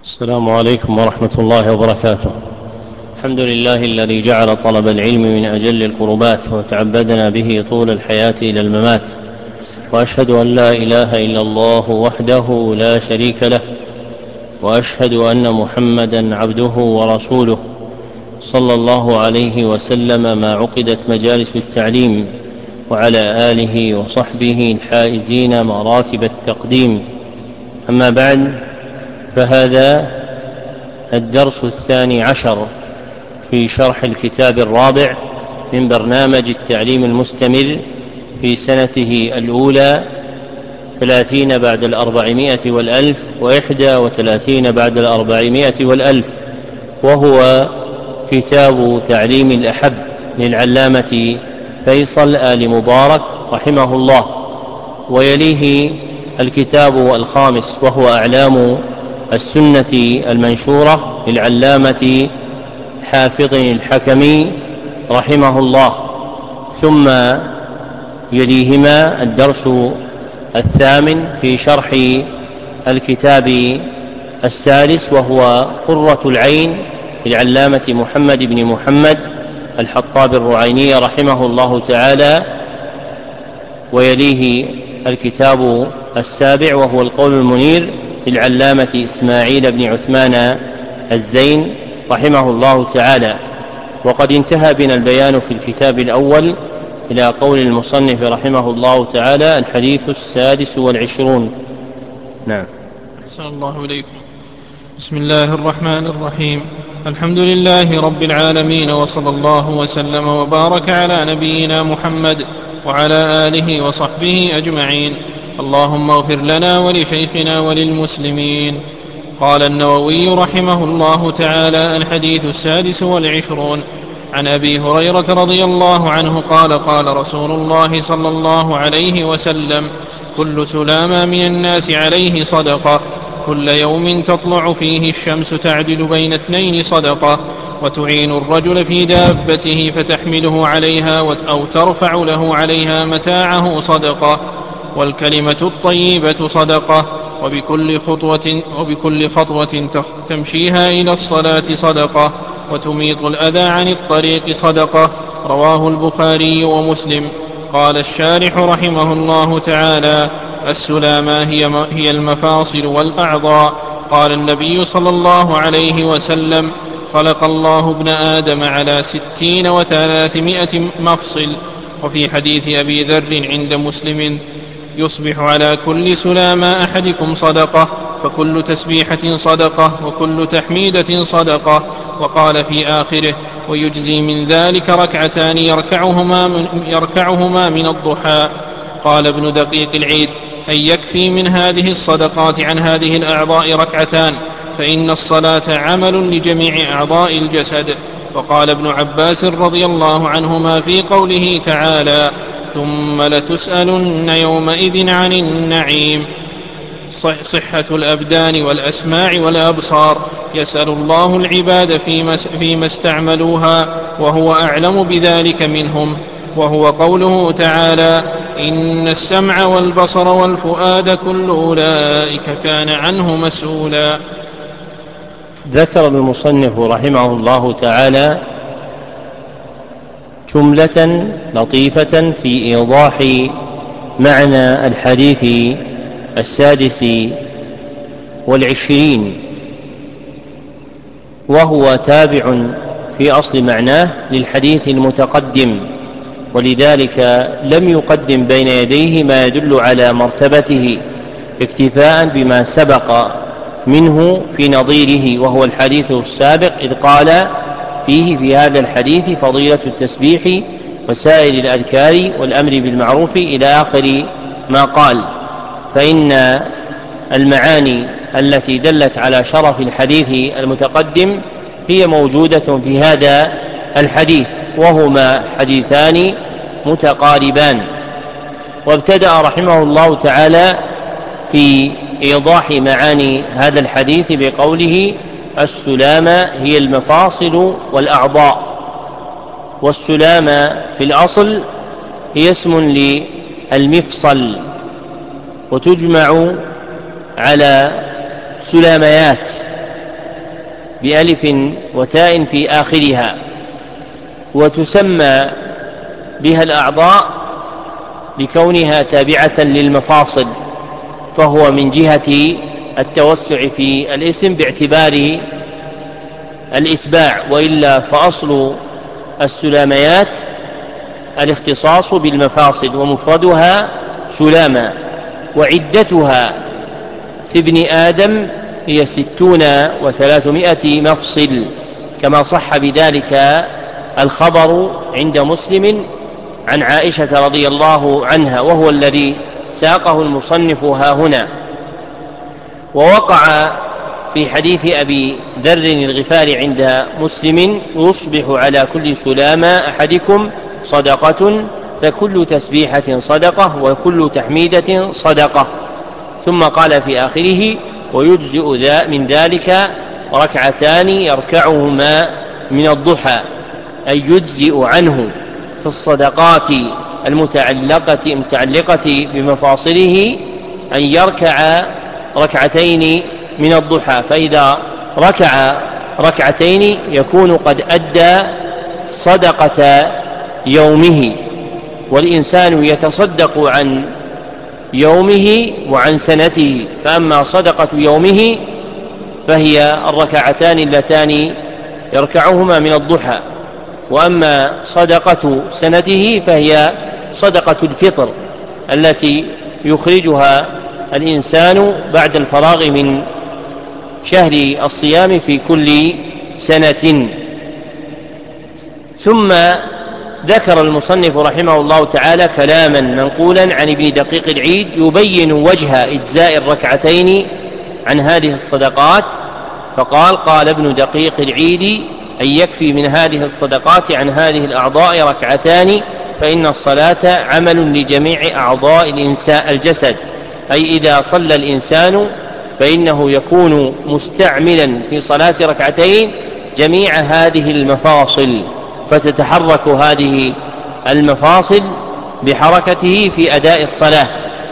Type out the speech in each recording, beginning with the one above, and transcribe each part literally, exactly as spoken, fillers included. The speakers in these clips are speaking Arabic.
السلام عليكم ورحمة الله وبركاته. الحمد لله الذي جعل طلب العلم من أجل القربات وتعبدنا به طول الحياة إلى الممات، وأشهد أن لا إله إلا الله وحده لا شريك له، وأشهد أن محمدا عبده ورسوله صلى الله عليه وسلم ما عقدت مجالس التعليم، وعلى آله وصحبه الحائزين مراتب التقديم. أما بعد، فهذا الدرس الثاني عشر في شرح الكتاب الرابع من برنامج التعليم المستمر في سنته الأولى، ثلاثين بعد الأربعمائة والألف وإحدى وثلاثين بعد الأربعمائة والألف، وهو كتاب تعليم الأحب للعلامة فيصل آل مبارك رحمه الله. ويليه الكتاب الخامس وهو أعلام السنة المنشورة للعلامة حافظ الحكمي رحمه الله. ثم يليهما الدرس الثامن في شرح الكتاب السادس وهو قرة العين للعلامة محمد بن محمد الحطاب الرعيني رحمه الله تعالى. ويليه الكتاب السابع وهو القول المنير للعلامة إسماعيل بن عثمان الزين رحمه الله تعالى. وقد انتهى بنا البيان في الكتاب الأول إلى قول المصنف رحمه الله تعالى: الحديث السادس والعشرون. نعم. أحسن الله إليكم. بسم الله الرحمن الرحيم. الحمد لله رب العالمين، وصلى الله وسلم وبارك على نبينا محمد وعلى آله وصحبه أجمعين. اللهم اغفر لنا ولشيخنا وللمسلمين. قال النووي رحمه الله تعالى: الحديث السادس والعشرون. عن أبي هريرة رضي الله عنه قال: قال رسول الله صلى الله عليه وسلم: كل سلامة من الناس عليه صدقة، كل يوم تطلع فيه الشمس تعدل بين اثنين صدقة، وتعين الرجل في دابته فتحمله عليها أو ترفع له عليها متاعه صدقة، والكلمة الطيبة صدقة، وبكل خطوة, وبكل خطوة تمشيها إلى الصلاة صدقة، وتميط الأذى عن الطريق صدقة. رواه البخاري ومسلم. قال الشارح رحمه الله تعالى: السلامة هي المفاصل والأعضاء. قال النبي صلى الله عليه وسلم: خلق الله ابن آدم على ستين وثلاثمائة مفصل. وفي حديث أبي ذر عند مسلم: يصبح على كل سلامة أحدكم صدقة، فكل تسبيحة صدقة، وكل تحميدة صدقة. وقال في آخره: ويجزي من ذلك ركعتان يركعهما من, يركعهما من الضحى. قال ابن دقيق العيد: أن يكفي من هذه الصدقات عن هذه الأعضاء ركعتان، فإن الصلاة عمل لجميع أعضاء الجسد. وقال ابن عباس رضي الله عنهما في قوله تعالى: ثم لتسألن يومئذ عن النعيم: صحة الأبدان والأسماع والأبصار، يسأل الله العباد فيما استعملوها، وهو أعلم بذلك منهم. وهو قوله تعالى: إن السمع والبصر والفؤاد كل أولئك كان عنه مسؤولا. ذكر المصنف رحمه الله تعالى جملة لطيفة في إيضاح معنى الحديث السادس والعشرين، وهو تابع في أصل معناه للحديث المتقدم، ولذلك لم يقدم بين يديه ما يدل على مرتبته اكتفاء بما سبق منه في نظيره، وهو الحديث السابق، إذ قال فيه في هذا الحديث فضيلة التسبيح وسائر الأذكار والأمر بالمعروف إلى آخر ما قال. فإن المعاني التي دلت على شرف الحديث المتقدم هي موجودة في هذا الحديث، وهما حديثان متقاربان. وابتدأ رحمه الله تعالى في إيضاح معاني هذا الحديث بقوله: السلامة هي المفاصل والأعضاء. والسلامة في الأصل هي اسم للمفصل، وتجمع على سلاميات، بألف وتاء في آخرها، وتسمى بها الأعضاء لكونها تابعة للمفاصل، فهو من جهة التوسع في الاسم باعتبار الإتباع، وإلا فأصل السلاميات الاختصاص بالمفاصل ومفردها سلاما. وعدتها في ابن آدم هي ستون وثلاثمائة مفصل، كما صح بذلك الخبر عند مسلم عن عائشة رضي الله عنها، وهو الذي ساقه المصنف هاهنا. ووقع في حديث أبي ذر الغفاري عند مسلم: يصبح على كل سلامة أحدكم صدقة، فكل تسبيحة صدقة، وكل تحميدة صدقة. ثم قال في آخره: ويجزئ من ذلك ركعتان يركعهما من الضحى، أي يجزئ عنه في الصدقات المتعلقة المتعلقة بمفاصله أن يركع ركعتين من الضحى، فإذا ركع ركعتين يكون قد أدى صدقة يومه. والإنسان يتصدق عن يومه وعن سنته، فأما صدقة يومه فهي الركعتان اللتان يركعهما من الضحى، وأما صدقة سنته فهي صدقة الفطر التي يخرجها الإنسان بعد الفراغ من شهر الصيام في كل سنة. ثم ذكر المصنف رحمه الله تعالى كلاما منقولا عن ابن دقيق العيد يبين وجه إجزاء الركعتين عن هذه الصدقات، فقال: قال ابن دقيق العيد: أن يكفي من هذه الصدقات عن هذه الأعضاء ركعتان، فإن الصلاة عمل لجميع أعضاء الإنسان الجسد، أي إذا صلى الإنسان فإنه يكون مستعملا في صلاة ركعتين جميع هذه المفاصل، فتتحرك هذه المفاصل بحركته في أداء الصلاة،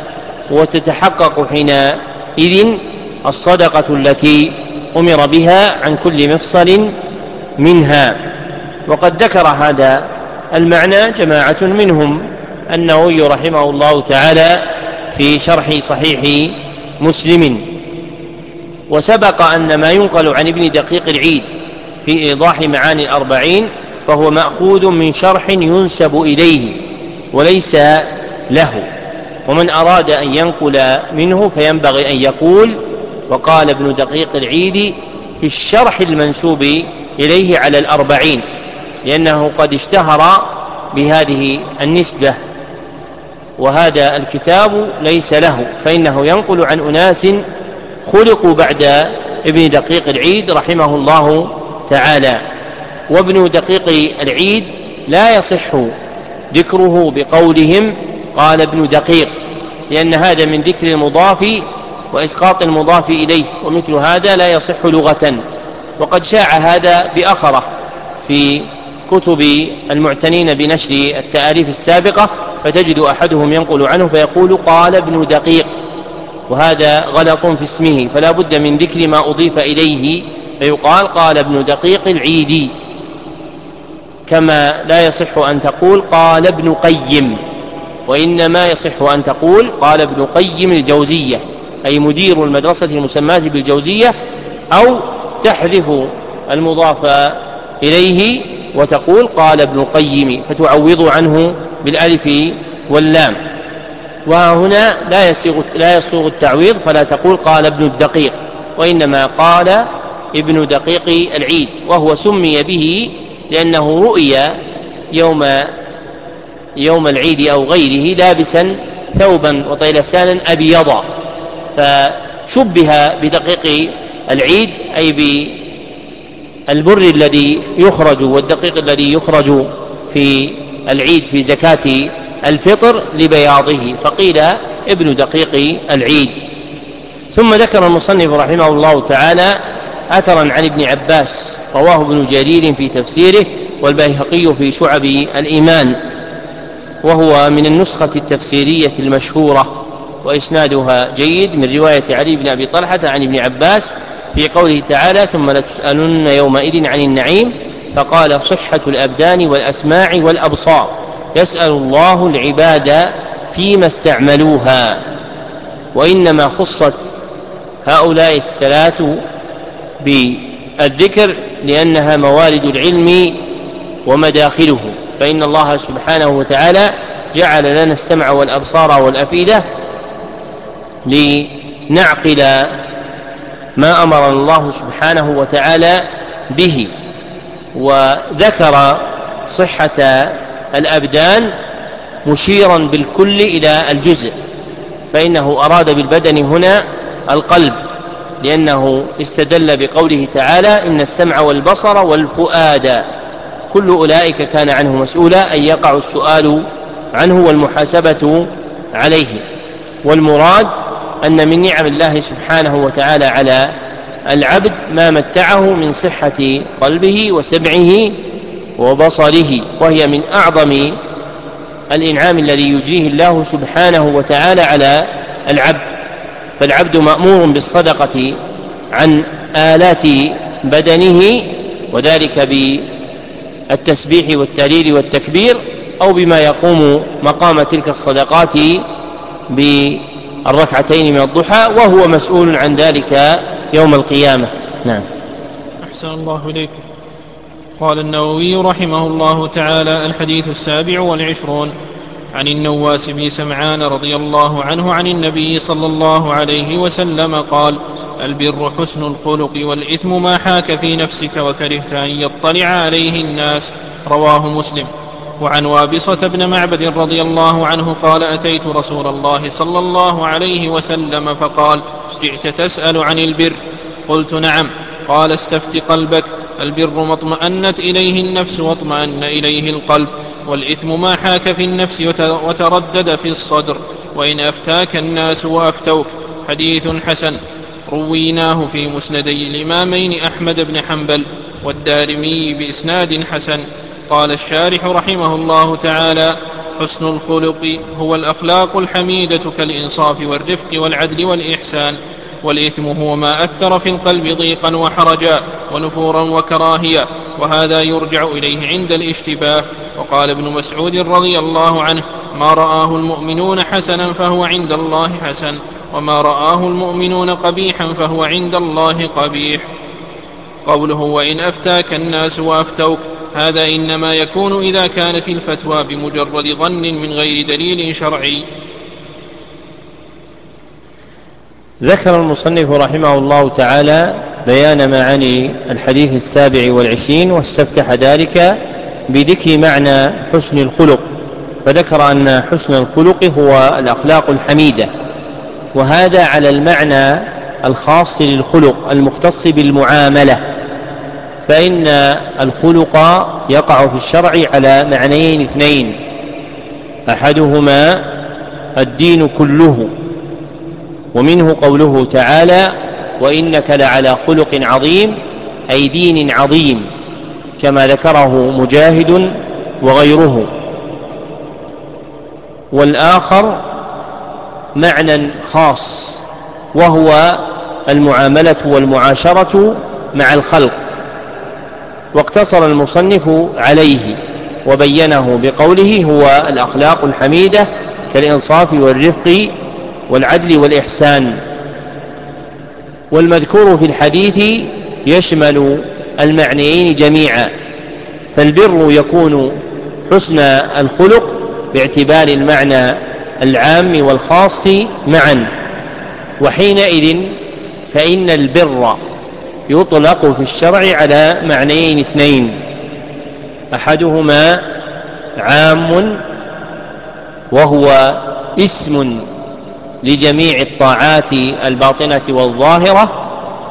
وتتحقق حينئذ الصدقة التي أمر بها عن كل مفصل منها. وقد ذكر هذا المعنى جماعة منهم النووي رحمه الله تعالى في شرح صحيح مسلم. وسبق أن ما ينقل عن ابن دقيق العيد في إيضاح معاني الأربعين فهو مأخوذ من شرح ينسب إليه وليس له، ومن أراد أن ينقل منه فينبغي أن يقول: وقال ابن دقيق العيد في الشرح المنسوب إليه على الأربعين، لأنه قد اشتهر بهذه النسبة، وهذا الكتاب ليس له، فإنه ينقل عن أناس خلقوا بعد ابن دقيق العيد رحمه الله تعالى. وابن دقيق العيد لا يصح ذكره بقولهم قال ابن دقيق، لأن هذا من ذكر المضاف وإسقاط المضاف إليه، ومثل هذا لا يصح لغة. وقد شاع هذا بأخره في كتب المعتنين بنشر التآليف السابقة، فتجد أحدهم ينقل عنه فيقول قال ابن دقيق، وهذا غلط في اسمه، فلا بد من ذكر ما أضيف إليه فيقال قال ابن دقيق العيدي، كما لا يصح أن تقول قال ابن قيم، وإنما يصح أن تقول قال ابن قيم الجوزية، أي مدير المدرسة المسماة بالجوزية، أو تحذف المضاف إليه وتقول قال ابن قيم فتعوض عنه بالألف واللام. وهنا لا يصيغ لا يصيغ التعويض، فلا تقول قال ابن الدقيق، وإنما قال ابن دقيق العيد، وهو سمي به لأنه رؤي يوم يوم العيد أو غيره لابسا ثوبا وطيلسانا أبيضا، فشبه بدقيق العيد أي بالبر الذي يخرج والدقيق الذي يخرج في العيد في زكاة الفطر لبياضه، فقيل ابن دقيق العيد. ثم ذكر المصنف رحمه الله تعالى أثرا عن ابن عباس رواه ابن جرير في تفسيره والبيهقي في شعب الإيمان، وهو من النسخة التفسيرية المشهورة، وإسنادها جيد، من رواية علي بن أبي طلحة عن ابن عباس في قوله تعالى ثم لتسألن يومئذ عن النعيم، فقال صحة الأبدان والأسماع والأبصار، يسأل الله العباد فيما استعملوها. وإنما خصت هؤلاء الثلاث بالذكر لأنها موارد العلم ومداخله، فإن الله سبحانه وتعالى جعل لنا السمع والأبصار والأفئدة لنعقل ما أمر الله سبحانه وتعالى به. وذكر صحة الأبدان مشيرا بالكل إلى الجزء، فإنه أراد بالبدن هنا القلب، لأنه استدل بقوله تعالى إن السمع والبصر والفؤاد كل أولئك كان عنه مسؤولا، أن يقع السؤال عنه والمحاسبة عليه. والمراد أن من نعم الله سبحانه وتعالى على العبد ما متعه من صحة قلبه وسمعه وبصره، وهي من أعظم الإنعام الذي يجيه الله سبحانه وتعالى على العبد. فالعبد مأمور بالصدقة عن آلات بدنه، وذلك بالتسبيح والتهليل والتكبير، أو بما يقوم مقام تلك الصدقات بالركعتين من الضحى، وهو مسؤول عن ذلك يوم القيامة. نعم. أحسن الله إليك. قال النووي رحمه الله تعالى: الحديث السابع والعشرون عن النواس بن سمعان رضي الله عنه عن النبي صلى الله عليه وسلم قال: البر حسن الخلق، والإثم ما حاك في نفسك وكرهت أن يطلع عليه الناس. رواه مسلم. وعن وابصة بن معبد رضي الله عنه قال: أتيت رسول الله صلى الله عليه وسلم فقال: جئت تسأل عن البر؟ قلت: نعم. قال: استفت قلبك، البر ما اطمأنت إليه النفس واطمأن إليه القلب، والإثم ما حاك في النفس وتردد في الصدر، وإن أفتاك الناس وأفتوك. حديث حسن، رويناه في مسندي الإمامين أحمد بن حنبل والدارمي بإسناد حسن. قال الشارح رحمه الله تعالى: حسن الخلق هو الأخلاق الحميدة كالإنصاف والرفق والعدل والإحسان، والإثم هو ما أثر في القلب ضيقا وحرجا ونفورا وكراهية، وهذا يرجع إليه عند الاشتباه. وقال ابن مسعود رضي الله عنه: ما رآه المؤمنون حسنا فهو عند الله حسن، وما رآه المؤمنون قبيحا فهو عند الله قبيح. قوله: وإن أفتاك الناس وأفتوك، هذا إنما يكون إذا كانت الفتوى بمجرد ظن من غير دليل شرعي. ذكر المصنف رحمه الله تعالى بيان معاني الحديث السابع والعشرين، واستفتح ذلك بذكر معنى حسن الخلق، فذكر أن حسن الخلق هو الأخلاق الحميدة، وهذا على المعنى الخاص للخلق المختص بالمعاملة، فإن الخلق يقع في الشرع على معنيين اثنين: أحدهما الدين كله، ومنه قوله تعالى: وإنك لعلى خلق عظيم، أي دين عظيم، كما ذكره مجاهد وغيره. والآخر معنى خاص، وهو المعاملة والمعاشرة مع الخلق، واقتصر المصنف عليه وبينه بقوله: هو الأخلاق الحميدة كالإنصاف والرفق والعدل والإحسان. والمذكور في الحديث يشمل المعنيين جميعا، فالبر يكون حسن الخلق باعتبار المعنى العام والخاص معا، وحينئذ فإن البر يطلق في الشرع على معنيين اثنين: أحدهما عام وهو اسم لجميع الطاعات الباطنة والظاهرة،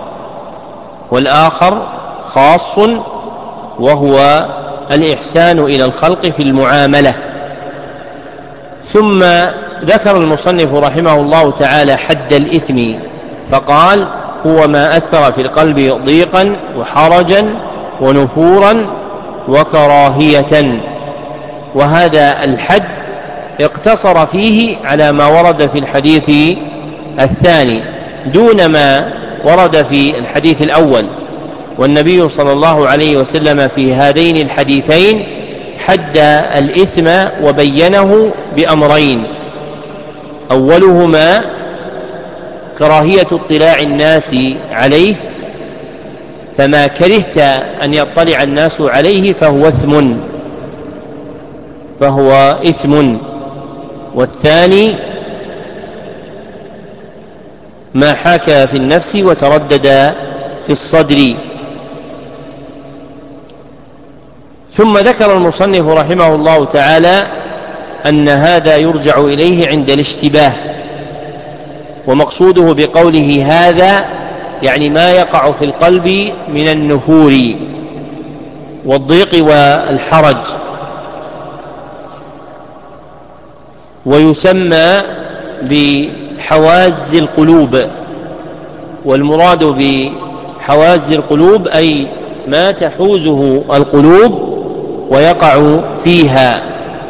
والآخر خاص وهو الإحسان إلى الخلق في المعاملة. ثم ذكر المصنف رحمه الله تعالى حد الإثم، فقال: هو ما أثر في القلب ضيقا وحرجا ونفورا وكراهية. وهذا الحد اقتصر فيه على ما ورد في الحديث الثاني، دون ما ورد في الحديث الأول، والنبي صلى الله عليه وسلم في هذين الحديثين حد الإثم وبينه بأمرين: أولهما كراهية اطلاع الناس عليه، فما كرهت أن يطلع الناس عليه فهو إثم فهو إثم والثاني ما حاك في النفس وتردد في الصدر. ثم ذكر المصنف رحمه الله تعالى أن هذا يرجع إليه عند الاشتباه، ومقصوده بقوله هذا يعني ما يقع في القلب من النفور والضيق والحرج، ويسمى بحواز القلوب. والمراد بحواز القلوب أي ما تحوزه القلوب ويقع فيها.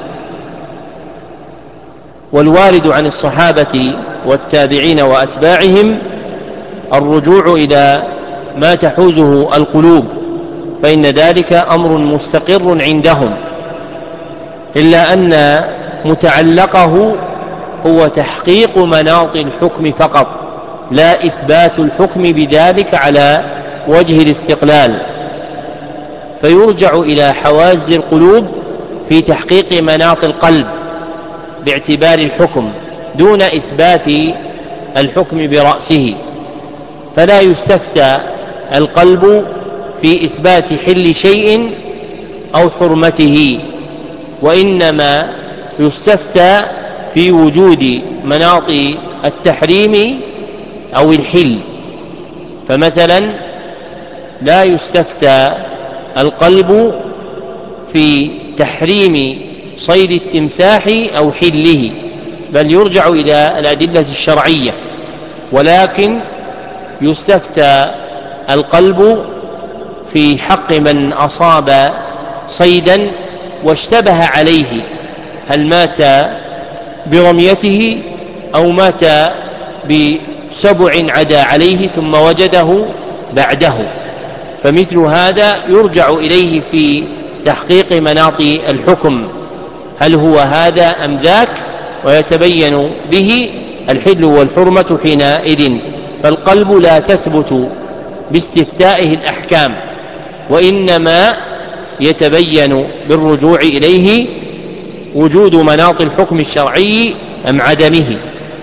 والوارد عن الصحابة والتابعين وأتباعهم الرجوع إلى ما تحوزه القلوب، فإن ذلك أمر مستقر عندهم، إلا أن متعلقه هو تحقيق مناط الحكم فقط، لا إثبات الحكم بذلك على وجه الاستقلال. فيرجع إلى حواز القلوب في تحقيق مناط القلب باعتبار الحكم دون إثبات الحكم برأسه، فلا يستفتى القلب في إثبات حل شيء أو حرمته، وإنما يستفتى في وجود مناط التحريم أو الحل. فمثلا لا يستفتى القلب في تحريم صيد التمساح أو حله، بل يرجع إلى الأدلة الشرعية، ولكن يستفتى القلب في حق من أصاب صيدا واشتبه عليه، هل مات برميته أو مات بسبع عدا عليه ثم وجده بعده، فمثل هذا يرجع إليه في تحقيق مناط الحكم، هل هو هذا أم ذاك، ويتبين به الحل والحرمة حينئذ. فالقلب لا تثبت باستفتائه الأحكام، وإنما يتبين بالرجوع إليه وجود مناط الحكم الشرعي أم عدمه.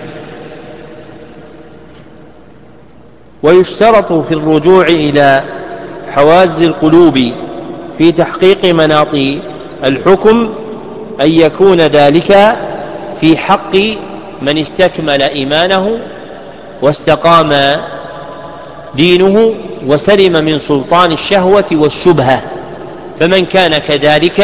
ويشترط في الرجوع إلى حواز القلوب في تحقيق مناط الحكم أن يكون ذلك في حق من استكمل إيمانه واستقام دينه وسلم من سلطان الشهوة والشبهة، فمن كان كذلك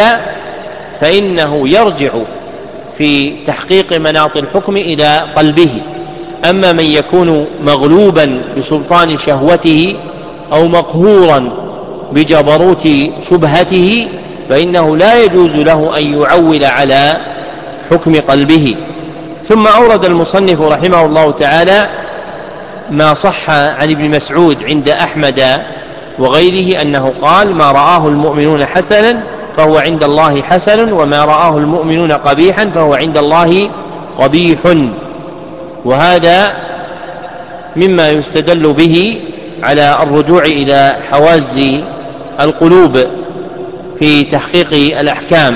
فإنه يرجع في تحقيق مناط الحكم إلى قلبه. أما من يكون مغلوبا بسلطان شهوته أو مقهورا بجبروت شبهته فإنه لا يجوز له أن يعول على حكم قلبه. ثم أورد المصنف رحمه الله تعالى ما صح عن ابن مسعود عند أحمد وغيره أنه قال: ما رآه المؤمنون حسنا فهو عند الله حسن، وما رآه المؤمنون قبيحا فهو عند الله قبيح. وهذا مما يستدل به على الرجوع إلى حواز القلوب في تحقيق الأحكام.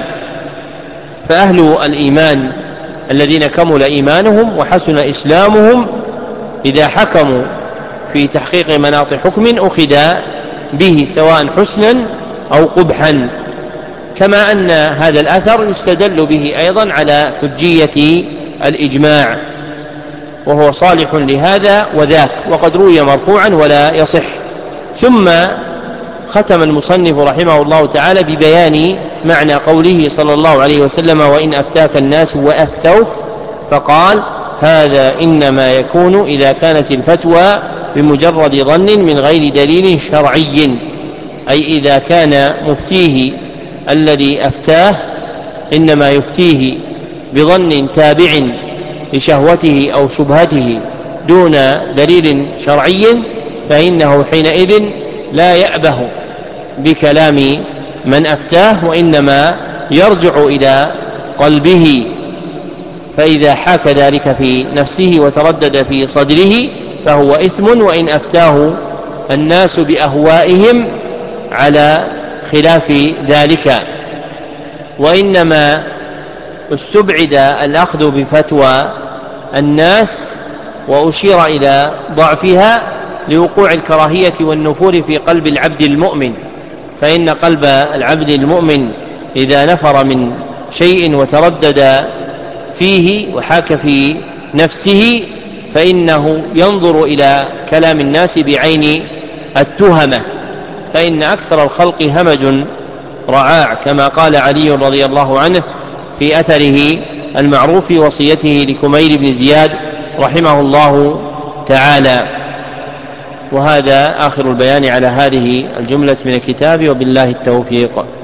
فأهل الإيمان الذين كمل إيمانهم وحسن إسلامهم إذا حكموا في تحقيق مناط حكم أخذ به سواء حسنا أو قبحا، كما أن هذا الأثر يستدل به أيضا على حجية الإجماع، وهو صالح لهذا وذاك، وقد روي مرفوعا ولا يصح. ثم ختم المصنف رحمه الله تعالى ببيان معنى قوله صلى الله عليه وسلم: وإن أفتاك الناس وأفتوك، فقال: هذا إنما يكون إذا كانت الفتوى بمجرد ظن من غير دليل شرعي، أي إذا كان مفتيه الذي أفتاه إنما يفتيه بظن تابع لشهوته أو شبهته دون دليل شرعي، فإنه حينئذ لا يأبه بكلام من أفتاه، وإنما يرجع إلى قلبه، فإذا حاك ذلك في نفسه وتردد في صدره فهو إثم، وإن أفتاه الناس بأهوائهم على خلاف ذلك. وإنما استبعد الأخذ بفتوى الناس وأشير إلى ضعفها لوقوع الكراهية والنفور في قلب العبد المؤمن، فإن قلب العبد المؤمن إذا نفر من شيء وتردد فيه وحاك في نفسه فإنه ينظر إلى كلام الناس بعين التهمة، فإن أكثر الخلق همج رعاع، كما قال علي رضي الله عنه في أثره المعروف وصيته لكميل بن زياد رحمه الله تعالى. وهذا آخر البيان على هذه الجملة من الكتاب، وبالله التوفيق.